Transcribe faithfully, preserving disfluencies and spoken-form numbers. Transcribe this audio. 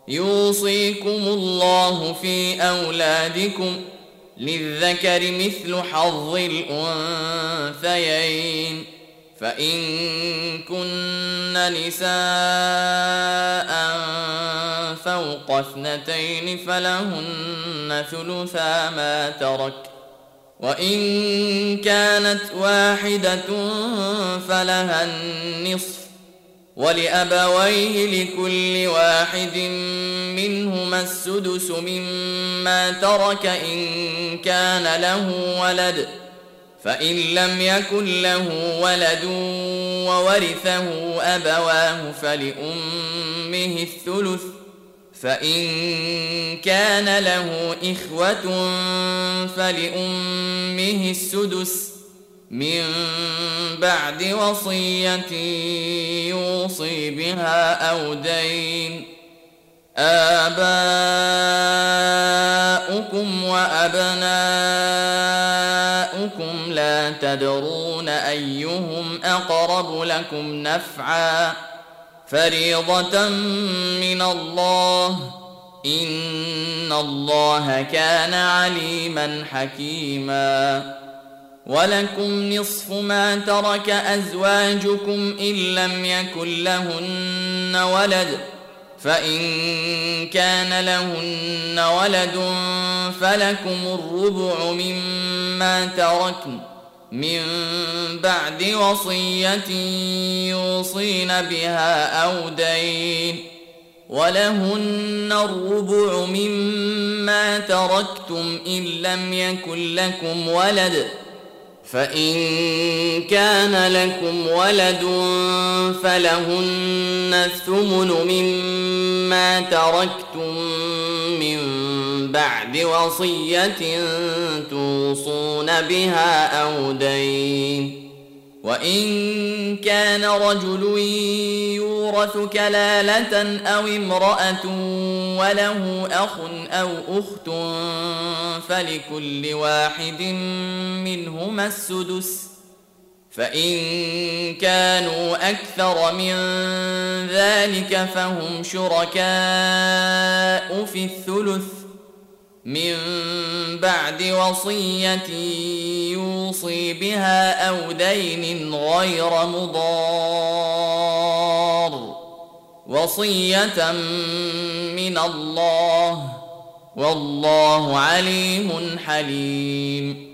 يوصيكم الله في أولادكم للذكر مثل حظ الأنثيين فإن كن نساء فوق اثنتين فلهن ثلثا ما ترك وإن كانت واحدة فلها النصف ولأبويه لكل واحد منهما السدس مما ترك إن كان له ولد فإن لم يكن له ولد وورثه أبواه فلأمه الثلث فإن كان له إخوة فلأمه السدس من بعد وصية يوصي بها أو دين آباؤكم وأبناؤكم لا تدرون أيهم أقرب لكم نفعا فريضة من الله إن الله كان عليما حكيما ولكم نصف ما ترك أزواجكم إن لم يكن لهن ولد فإن كان لهن ولد فلكم الربع مما تركن من بعد وصية يوصين بها أو دين ولهن الربع مما تركتم إن لم يكن لكم ولد فإن كان لكم ولد فلهن الثمن مما تركتم من بعد وصية توصون بها أو دين وإن كان رجل يورث كلالة أو امرأة وله أخ أو أخت فلكل واحد منهما السدس فإن كانوا أكثر من ذلك فهم شركاء في الثلث من بعد وصية يوصي بها أو دين غير مضار وصية من الله والله عليم حليم